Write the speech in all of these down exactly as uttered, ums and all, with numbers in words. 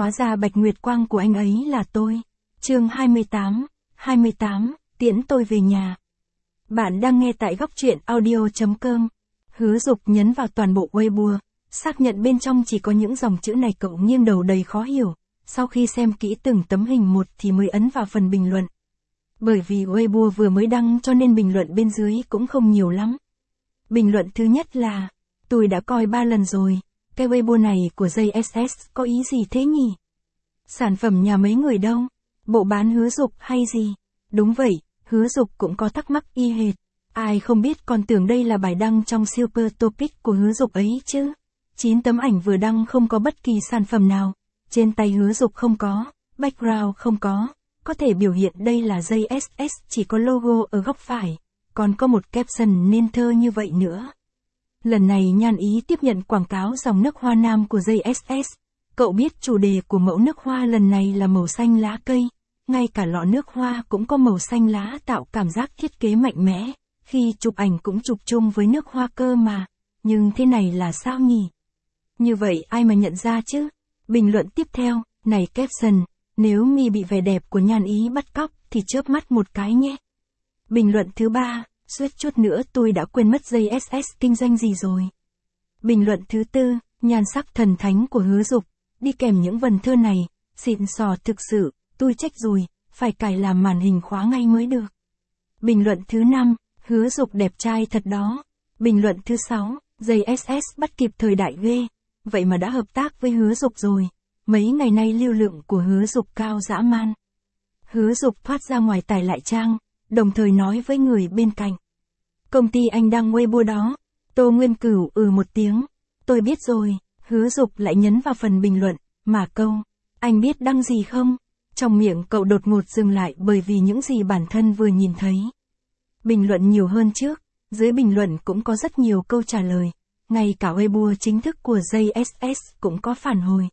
hóa ra Bạch Nguyệt Quang của anh ấy là tôi. Chương hai mươi tám, hai mươi tám, tiễn tôi về nhà. Bạn đang nghe tại góc truyện audio chấm com. Hứa Dục nhấn vào toàn bộ Weibo, xác nhận bên trong chỉ có những dòng chữ này. Cậu nghiêng đầu đầy khó hiểu, sau khi xem kỹ từng tấm hình một thì mới ấn vào phần bình luận. Bởi vì Weibo vừa mới đăng cho nên bình luận bên dưới cũng không nhiều lắm. Bình luận thứ nhất là, tôi đã coi ba lần rồi, cái Weibo này của gi ét ét có ý gì thế nhỉ? Sản phẩm nhà mấy người đâu? Bộ bán Hứa Dục hay gì? Đúng vậy, Hứa Dục cũng có thắc mắc y hệt. Ai không biết còn tưởng đây là bài đăng trong Super Topic của Hứa Dục ấy chứ. chín tấm ảnh vừa đăng không có bất kỳ sản phẩm nào. Trên tay Hứa Dục không có, background không có. Có thể biểu hiện đây là gi ét ét, chỉ có logo ở góc phải. Còn có một caption nên thơ như vậy nữa. Lần này Nhan Ý tiếp nhận quảng cáo dòng nước hoa nam của gi ét ét. Cậu biết chủ đề của mẫu nước hoa lần này là màu xanh lá cây. Ngay cả lọ nước hoa cũng có màu xanh lá, tạo cảm giác thiết kế mạnh mẽ. Khi chụp ảnh cũng chụp chung với nước hoa cơ mà. Nhưng thế này là sao nhỉ? Như vậy ai mà nhận ra chứ? Bình luận tiếp theo, này caption, nếu mi bị vẻ đẹp của Nhan Ý bắt cóc thì chớp mắt một cái nhé. Bình luận thứ ba, suýt chút nữa tôi đã quên mất gi ét ét kinh doanh gì rồi. Bình luận thứ tư, nhan sắc thần thánh của Hứa Dục, đi kèm những vần thơ này, xịn sò thực sự, tôi trách rồi, phải cài làm màn hình khóa ngay mới được. Bình luận thứ năm, Hứa Dục đẹp trai thật đó. Bình luận thứ sáu, gi ét ét bắt kịp thời đại ghê, vậy mà đã hợp tác với Hứa Dục rồi. Mấy ngày nay lưu lượng của Hứa Dục cao dã man. Hứa Dục thoát ra ngoài tải lại trang, đồng thời nói với người bên cạnh. Công ty anh đăng Weibo đó. Tô Nguyên Cửu ừ một tiếng. Tôi biết rồi. Hứa Dục lại nhấn vào phần bình luận, mà câu, anh biết đăng gì không? Trong miệng cậu đột ngột dừng lại bởi vì những gì bản thân vừa nhìn thấy. Bình luận nhiều hơn trước, dưới bình luận cũng có rất nhiều câu trả lời. Ngay cả Weibo chính thức của gi ét ét cũng có phản hồi.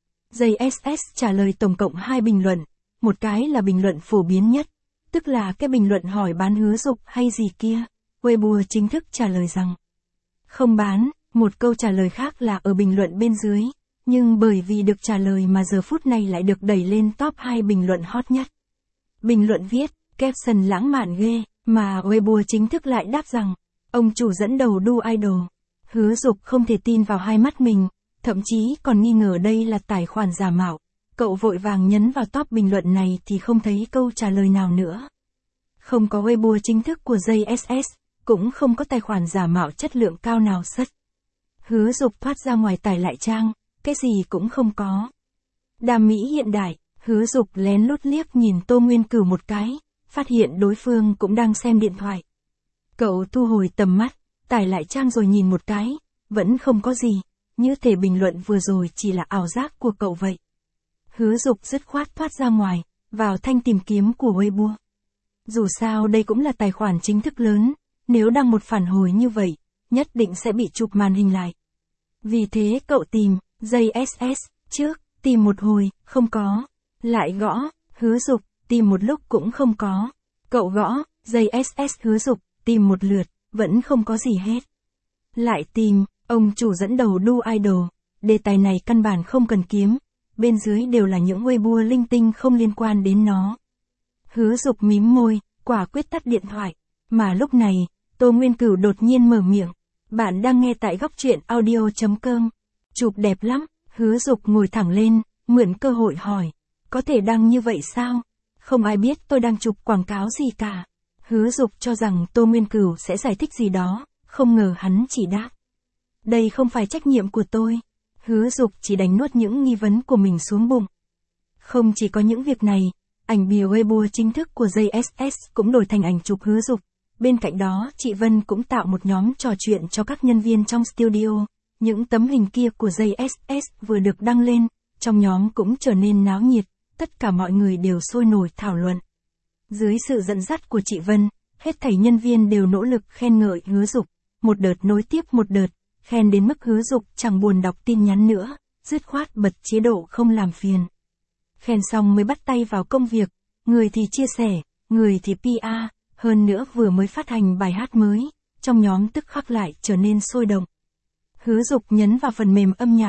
gi ét ét trả lời tổng cộng hai bình luận, một cái là bình luận phổ biến nhất, tức là cái bình luận hỏi bán Hứa Dục hay gì kia. Weibo chính thức trả lời rằng không bán, một câu trả lời khác là ở bình luận bên dưới, nhưng bởi vì được trả lời mà giờ phút này lại được đẩy lên top hai bình luận hot nhất. Bình luận viết, caption lãng mạn ghê, mà Weibo chính thức lại đáp rằng, ông chủ dẫn đầu đu idol. Hứa Dục không thể tin vào hai mắt mình, thậm chí còn nghi ngờ đây là tài khoản giả mạo. Cậu vội vàng nhấn vào top bình luận này thì không thấy câu trả lời nào nữa. Không có Weibo chính thức của gi ét ét, cũng không có tài khoản giả mạo chất lượng cao nào xuất. Hứa Dục thoát ra ngoài tải lại trang, cái gì cũng không có. Đam mỹ hiện đại, Hứa Dục lén lút liếc nhìn Tô Nguyên Cửu một cái, phát hiện đối phương cũng đang xem điện thoại. Cậu thu hồi tầm mắt, tải lại trang rồi nhìn một cái, vẫn không có gì, như thể bình luận vừa rồi chỉ là ảo giác của cậu vậy. Hứa Dục dứt khoát thoát ra ngoài, vào thanh tìm kiếm của Weibo. Dù sao đây cũng là tài khoản chính thức lớn, nếu đăng một phản hồi như vậy, nhất định sẽ bị chụp màn hình lại. Vì thế cậu tìm, gi ét ét, trước, tìm một hồi, không có. Lại gõ, Hứa Dục, tìm một lúc cũng không có. Cậu gõ, gi ét ét Hứa Dục, tìm một lượt, vẫn không có gì hết. Lại tìm, ông chủ dẫn đầu đu idol, đề tài này căn bản không cần kiếm, bên dưới đều là những Weibo linh tinh không liên quan đến nó. Hứa Dục mím môi, quả quyết tắt điện thoại, mà lúc này, Tô Nguyên Cửu đột nhiên mở miệng. Bạn đang nghe tại góc truyện audio chấm com. Chụp đẹp lắm. Hứa Dục ngồi thẳng lên, mượn cơ hội hỏi. Có thể đăng như vậy sao? Không ai biết tôi đang chụp quảng cáo gì cả. Hứa Dục cho rằng Tô Nguyên Cửu sẽ giải thích gì đó, không ngờ hắn chỉ đáp. Đây không phải trách nhiệm của tôi. Hứa Dục chỉ đánh nuốt những nghi vấn của mình xuống bụng. Không chỉ có những việc này, ảnh bìa Weibo chính thức của gi ét ét cũng đổi thành ảnh chụp Hứa Dục. Bên cạnh đó, chị Vân cũng tạo một nhóm trò chuyện cho các nhân viên trong studio. Những tấm hình kia của gi ét ét vừa được đăng lên, trong nhóm cũng trở nên náo nhiệt, tất cả mọi người đều sôi nổi thảo luận. Dưới sự dẫn dắt của chị Vân, hết thảy nhân viên đều nỗ lực khen ngợi Hứa Dục, một đợt nối tiếp một đợt, khen đến mức Hứa Dục chẳng buồn đọc tin nhắn nữa, dứt khoát bật chế độ không làm phiền. Khen xong mới bắt tay vào công việc, người thì chia sẻ, người thì pê e. Hơn nữa vừa mới phát hành bài hát mới, trong nhóm tức khắc lại trở nên sôi động. Hứa Dục nhấn vào phần mềm âm nhạc,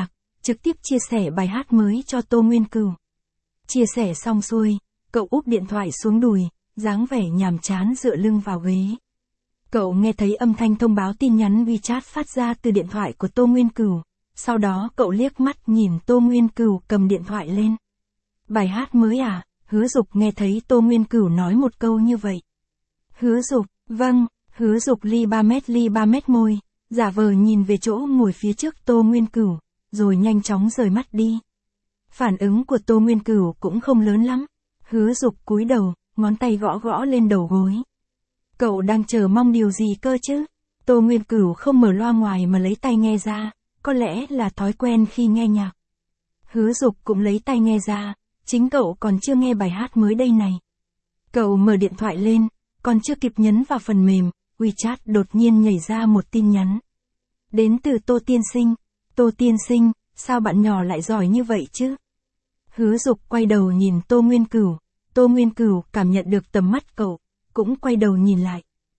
trực tiếp chia sẻ bài hát mới cho Tô Nguyên Cửu. Chia sẻ xong xuôi, cậu úp điện thoại xuống đùi, dáng vẻ nhàm chán dựa lưng vào ghế. Cậu nghe thấy âm thanh thông báo tin nhắn WeChat phát ra từ điện thoại của Tô Nguyên Cửu, sau đó cậu liếc mắt nhìn Tô Nguyên Cửu cầm điện thoại lên. Bài hát mới à? Hứa Dục nghe thấy Tô Nguyên Cửu nói một câu như vậy. Hứa Dục, vâng, Hứa Dục ly ba mét ly ba mét môi, giả vờ nhìn về chỗ ngồi phía trước Tô Nguyên Cửu, rồi nhanh chóng rời mắt đi. Phản ứng của Tô Nguyên Cửu cũng không lớn lắm. Hứa Dục cúi đầu, ngón tay gõ gõ lên đầu gối. Cậu đang chờ mong điều gì cơ chứ? Tô Nguyên Cửu không mở loa ngoài mà lấy tai nghe ra, có lẽ là thói quen khi nghe nhạc. Hứa Dục cũng lấy tai nghe ra, chính cậu còn chưa nghe bài hát mới đây này. Cậu mở điện thoại lên, còn chưa kịp nhấn vào phần mềm, WeChat đột nhiên nhảy ra một tin nhắn. Đến từ Tô Tiên Sinh. Tô Tiên Sinh, sao bạn nhỏ lại giỏi như vậy chứ? Hứa Dục quay đầu nhìn Tô Nguyên Cửu, Tô Nguyên Cửu cảm nhận được tầm mắt cậu, cũng quay đầu nhìn lại.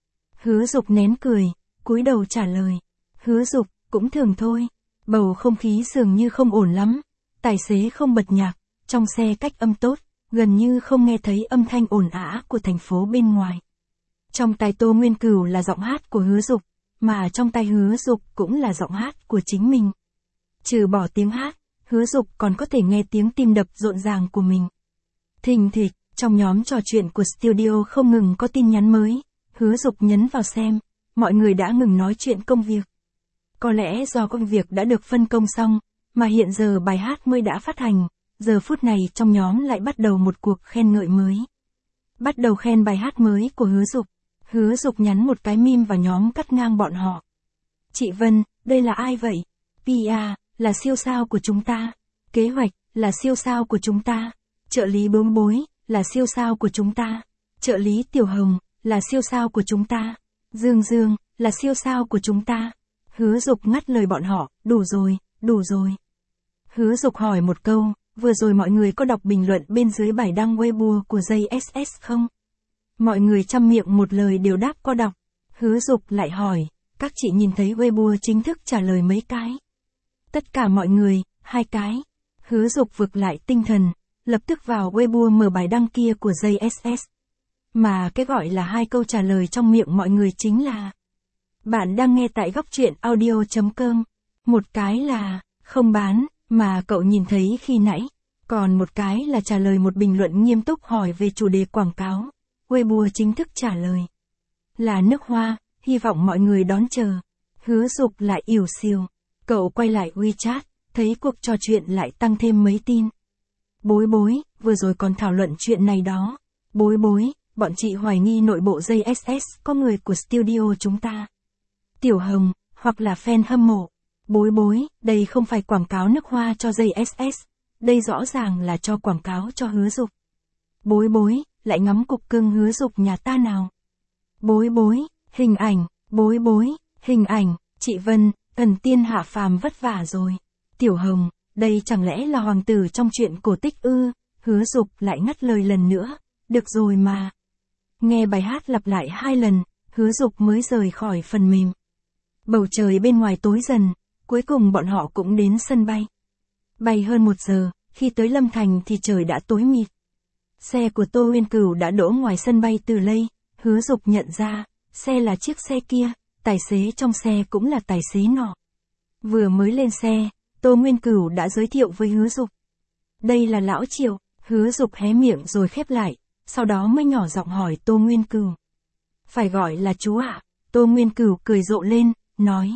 Hứa Dục nén cười, cúi đầu trả lời. Hứa Dục, cũng thường thôi. Bầu không khí dường như không ổn lắm. Tài xế không bật nhạc, trong xe cách âm tốt, gần như không nghe thấy âm thanh ồn ào của thành phố bên ngoài. Trong tai Tô Nguyên Cửu là giọng hát của Hứa Dục, mà trong tai Hứa Dục cũng là giọng hát của chính mình. Trừ bỏ tiếng hát, Hứa Dục còn có thể nghe tiếng tim đập rộn ràng của mình. Thình thịch, trong nhóm trò chuyện của studio không ngừng có tin nhắn mới. Hứa Dục nhấn vào xem, mọi người đã ngừng nói chuyện công việc. Có lẽ do công việc đã được phân công xong, mà hiện giờ bài hát mới đã phát hành, giờ phút này trong nhóm lại bắt đầu một cuộc khen ngợi mới. Bắt đầu khen bài hát mới của Hứa Dục. Hứa Dục nhắn một cái meme vào nhóm cắt ngang bọn họ. Chị Vân, đây là ai vậy? pê e là siêu sao của chúng ta. Kế hoạch là siêu sao của chúng ta. Trợ lý Bướm Bối là siêu sao của chúng ta. Trợ lý Tiểu Hồng là siêu sao của chúng ta. Dương Dương là siêu sao của chúng ta. Hứa Dục ngắt lời bọn họ, đủ rồi, đủ rồi. Hứa Dục hỏi một câu, vừa rồi mọi người có đọc bình luận bên dưới bài đăng Weibo của gi ét ét không? Mọi người chăm miệng một lời đều đáp có đọc. Hứa Dục lại hỏi, các chị nhìn thấy Weibo chính thức trả lời mấy cái? Tất cả mọi người, hai cái. Hứa Dục vực lại tinh thần, lập tức vào Weibo mở bài đăng kia của gi ét ét. Mà cái gọi là hai câu trả lời trong miệng mọi người chính là: bạn đang nghe tại góc truyện audio chấm com. Một cái là, không bán, mà cậu nhìn thấy khi nãy. Còn một cái là trả lời một bình luận nghiêm túc hỏi về chủ đề quảng cáo. Weibo chính thức trả lời là nước hoa, hy vọng mọi người đón chờ. Hứa Dục lại ỉu xìu. Cậu quay lại WeChat, thấy cuộc trò chuyện lại tăng thêm mấy tin. Bối Bối, vừa rồi còn thảo luận chuyện này đó. Bối Bối, bọn chị hoài nghi nội bộ gi ét ét có người của studio chúng ta. Tiểu Hồng, hoặc là fan hâm mộ. Bối Bối, đây không phải quảng cáo nước hoa cho gi ét ét, đây rõ ràng là cho quảng cáo cho Hứa Dục. Bối Bối, lại ngắm cục cưng Hứa Dục nhà ta nào. Bối Bối, hình ảnh, Bối Bối, hình ảnh, chị Vân, thần tiên hạ phàm vất vả rồi. Tiểu Hồng, đây chẳng lẽ là hoàng tử trong truyện cổ tích ư? Hứa Dục lại ngắt lời lần nữa, được rồi mà. Nghe bài hát lặp lại hai lần, Hứa Dục mới rời khỏi phần mềm. Bầu trời bên ngoài tối dần, cuối cùng bọn họ cũng đến sân bay. Bay hơn một giờ, khi tới Lâm Thành thì trời đã tối mịt. Xe của Tô Nguyên Cửu đã đỗ ngoài sân bay từ lây, Hứa Dục nhận ra, xe là chiếc xe kia, tài xế trong xe cũng là tài xế nọ. Vừa mới lên xe, Tô Nguyên Cửu đã giới thiệu với Hứa Dục. Đây là Lão Triệu. Hứa Dục hé miệng rồi khép lại, sau đó mới nhỏ giọng hỏi Tô Nguyên Cửu. Phải gọi là chú ạ. À? Tô Nguyên Cửu cười rộ lên, nói.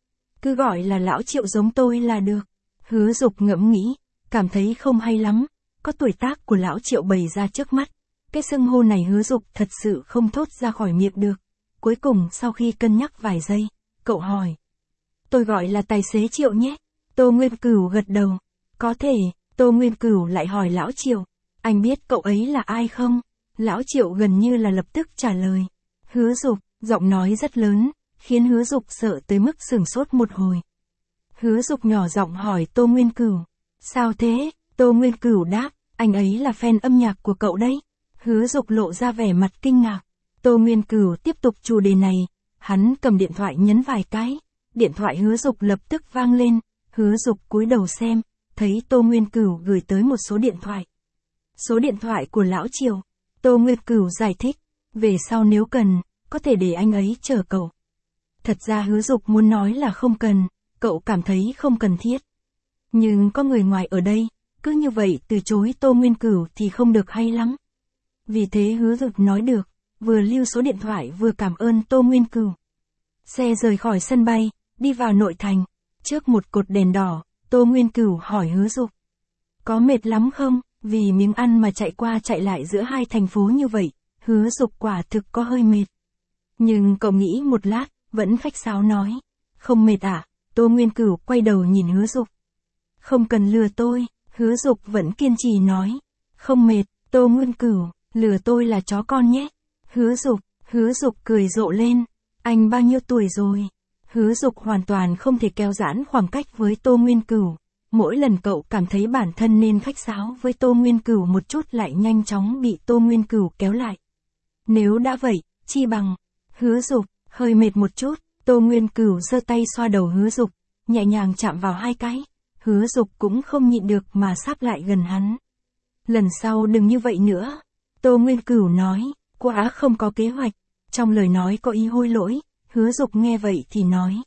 Cứ gọi là Lão Triệu giống tôi là được. Hứa Dục ngẫm nghĩ, cảm thấy không hay lắm, có tuổi tác của Lão Triệu bày ra trước mắt. Cái xưng hô này Hứa Dục thật sự không thốt ra khỏi miệng được. Cuối cùng sau khi cân nhắc vài giây, cậu hỏi. Tôi gọi là tài xế Triệu nhé. Tô Nguyên Cửu gật đầu. Có thể. Tô Nguyên Cửu lại hỏi Lão Triệu. Anh biết cậu ấy là ai không? Lão Triệu gần như là lập tức trả lời. Hứa Dục, giọng nói rất lớn, khiến Hứa Dục sợ tới mức sửng sốt một hồi. Hứa Dục nhỏ giọng hỏi Tô Nguyên Cửu. Sao thế? Tô Nguyên Cửu đáp, anh ấy là fan âm nhạc của cậu đấy. Hứa Dục lộ ra vẻ mặt kinh ngạc. Tô Nguyên Cửu tiếp tục chủ đề này, hắn cầm điện thoại nhấn vài cái. Điện thoại Hứa Dục lập tức vang lên, Hứa Dục cúi đầu xem, thấy Tô Nguyên Cửu gửi tới một số điện thoại. Số điện thoại của Lão Triệu. Tô Nguyên Cửu giải thích, về sau nếu cần, có thể để anh ấy chờ cậu. Thật ra Hứa Dục muốn nói là không cần, cậu cảm thấy không cần thiết. Nhưng có người ngoài ở đây, cứ như vậy từ chối Tô Nguyên Cửu thì không được hay lắm. Vì thế Hứa Dục nói được, vừa lưu số điện thoại vừa cảm ơn Tô Nguyên Cửu. Xe rời khỏi sân bay, đi vào nội thành. Trước một cột đèn đỏ, Tô Nguyên Cửu hỏi Hứa Dục. Có mệt lắm không? Vì miếng ăn mà chạy qua chạy lại giữa hai thành phố như vậy, Hứa Dục quả thực có hơi mệt. Nhưng cậu nghĩ một lát, vẫn khách sáo nói. Không mệt à? Tô Nguyên Cửu quay đầu nhìn Hứa Dục. Không cần lừa tôi, Hứa Dục vẫn kiên trì nói. Không mệt, Tô Nguyên Cửu, lừa tôi là chó con nhé. Hứa Dục, Hứa Dục cười rộ lên. Anh bao nhiêu tuổi rồi? Hứa Dục hoàn toàn không thể kéo giãn khoảng cách với Tô Nguyên Cửu. Mỗi lần cậu cảm thấy bản thân nên khách sáo với Tô Nguyên Cửu một chút lại nhanh chóng bị Tô Nguyên Cửu kéo lại. Nếu đã vậy, chi bằng. Hứa Dục, hơi mệt một chút. Tô Nguyên Cửu giơ tay xoa đầu Hứa Dục, nhẹ nhàng chạm vào hai cái. Hứa Dục cũng không nhịn được mà sáp lại gần hắn. Lần sau đừng như vậy nữa. Tô Nguyên Cửu nói, quá không có kế hoạch. Trong lời nói có ý hối lỗi. Hứa Dục nghe vậy thì nói.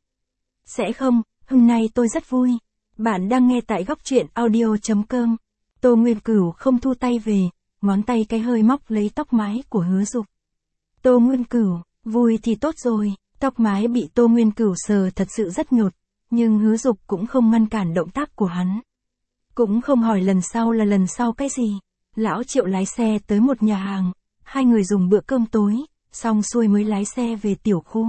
Sẽ không, hôm nay tôi rất vui. Bạn đang nghe tại góc truyện audio chấm com. Tô Nguyên Cửu không thu tay về, ngón tay cái hơi móc lấy tóc mái của Hứa Dục. Tô Nguyên Cửu, vui thì tốt rồi. Tóc mái bị Tô Nguyên Cửu sờ thật sự rất nhột, nhưng Hứa Dục cũng không ngăn cản động tác của hắn. Cũng không hỏi lần sau là lần sau cái gì. Lão Triệu lái xe tới một nhà hàng, hai người dùng bữa cơm tối, xong xuôi mới lái xe về tiểu khu.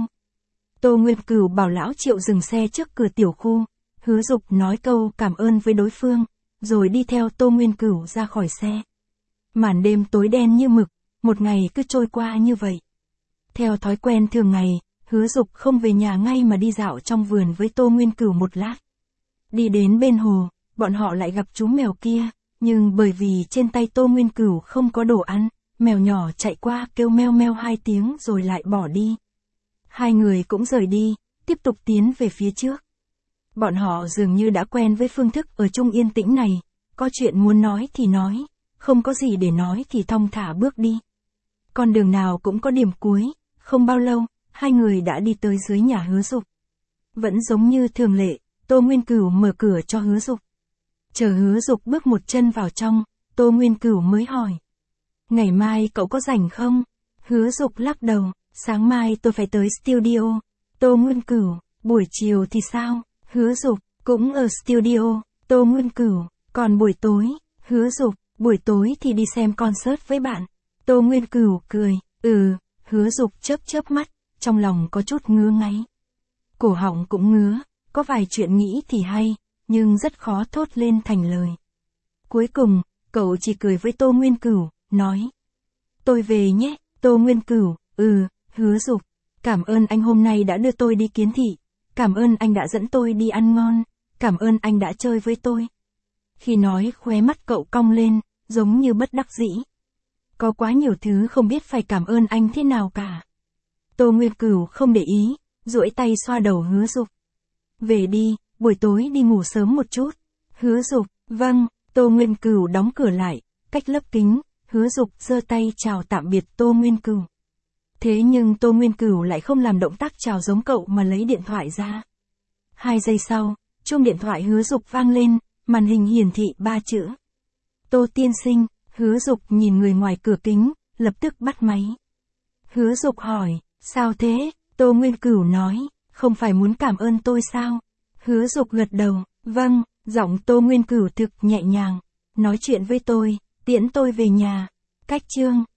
Tô Nguyên Cửu bảo Lão Triệu dừng xe trước cửa tiểu khu. Hứa Dục nói câu cảm ơn với đối phương, rồi đi theo Tô Nguyên Cửu ra khỏi xe. Màn đêm tối đen như mực, một ngày cứ trôi qua như vậy. Theo thói quen thường ngày, Hứa Dục không về nhà ngay mà đi dạo trong vườn với Tô Nguyên Cửu một lát. Đi đến bên hồ, bọn họ lại gặp chú mèo kia, nhưng bởi vì trên tay Tô Nguyên Cửu không có đồ ăn, mèo nhỏ chạy qua kêu meo meo hai tiếng rồi lại bỏ đi. Hai người cũng rời đi, tiếp tục tiến về phía trước. Bọn họ dường như đã quen với phương thức ở chung yên tĩnh này, có chuyện muốn nói thì nói, không có gì để nói thì thong thả bước đi. Con đường nào cũng có điểm cuối, không bao lâu, hai người đã đi tới dưới nhà Hứa Dục. Vẫn giống như thường lệ, Tô Nguyên Cửu mở cửa cho Hứa Dục. Chờ Hứa Dục bước một chân vào trong, Tô Nguyên Cửu mới hỏi. Ngày mai cậu có rảnh không? Hứa Dục lắc đầu, sáng mai tôi phải tới studio. Tô Nguyên Cửu, buổi chiều thì sao? Hứa Dục, cũng ở studio. Tô Nguyên Cửu, còn buổi tối? Hứa Dục, buổi tối thì đi xem concert với bạn. Tô Nguyên Cửu cười, ừ. Hứa Dục chớp chớp mắt, trong lòng có chút ngứa ngáy. Cổ họng cũng ngứa, có vài chuyện nghĩ thì hay, nhưng rất khó thốt lên thành lời. Cuối cùng, cậu chỉ cười với Tô Nguyên Cửu, nói. Tôi về nhé. Tô Nguyên Cửu, ừ. Hứa Dục, cảm ơn anh hôm nay đã đưa tôi đi kiến thị. Cảm ơn anh đã dẫn tôi đi ăn ngon. Cảm ơn anh đã chơi với tôi. Khi nói khóe mắt cậu cong lên, giống như bất đắc dĩ. Có quá nhiều thứ không biết phải cảm ơn anh thế nào cả. Tô Nguyên Cửu không để ý, duỗi tay xoa đầu Hứa Dục. Về đi, buổi tối đi ngủ sớm một chút. Hứa Dục, vâng. Tô Nguyên Cửu đóng cửa lại, cách lớp kính, Hứa Dục giơ tay chào tạm biệt Tô Nguyên Cửu. Thế nhưng Tô Nguyên Cửu lại không làm động tác chào giống cậu mà lấy điện thoại ra. Hai giây sau, chuông điện thoại Hứa Dục vang lên, màn hình hiển thị ba chữ. Tô tiên sinh. Hứa Dục nhìn người ngoài cửa kính, lập tức bắt máy. Hứa Dục hỏi, sao thế? Tô Nguyên Cửu nói, không phải muốn cảm ơn tôi sao? Hứa Dục gật đầu, vâng. Giọng Tô Nguyên Cửu thực nhẹ nhàng. Nói chuyện với tôi, tiễn tôi về nhà. Cách chương.